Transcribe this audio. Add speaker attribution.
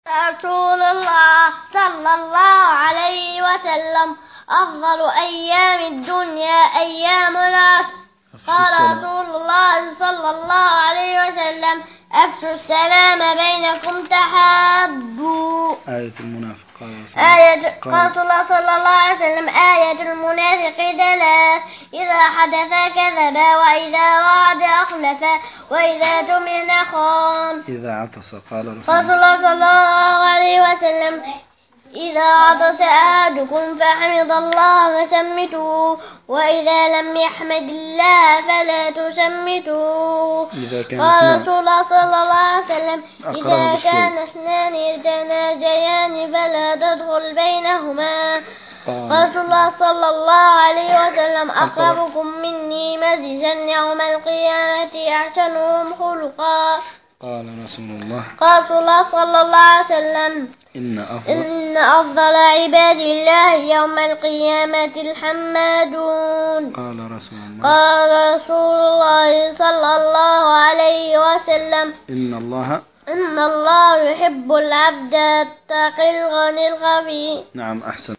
Speaker 1: رسول الله صلى الله عليه وسلم أفضل أيام الدنيا أيام العشر. قال رسول الله صلى الله عليه وسلم أفشوا السلام بينكم تحابوا.
Speaker 2: آية المنافق
Speaker 1: قال رسول الله صلى الله عليه وسلم آية المنافق ثلاث: إذا حدث كذب، وإذا وعد أخلف، وإذا تؤمن خان.
Speaker 2: إذا عطس قال رسول
Speaker 1: الله صلى الله عليه وسلم إذا عطس أحدكم فحمد الله فشمتوه، وإذا لم يحمد الله فلا تشمتوه. قال رسول الله صلى الله عليه وسلم إذا كان اثنان يتناجيان فلا تدخل بينهما. قال رسول الله صلى الله عليه وسلم أقربكم مني مجلسا يوم القيامة أحسنهم خلقا.
Speaker 2: قال رسول الله
Speaker 1: صلى الله عليه وسلم إن أفضل عباد الله يوم القيامة الحمادون.
Speaker 2: قال رسول
Speaker 1: الله صلى الله عليه وسلم إن الله يحب العبد التقي الغني الخفي.
Speaker 2: نعم، أحسن.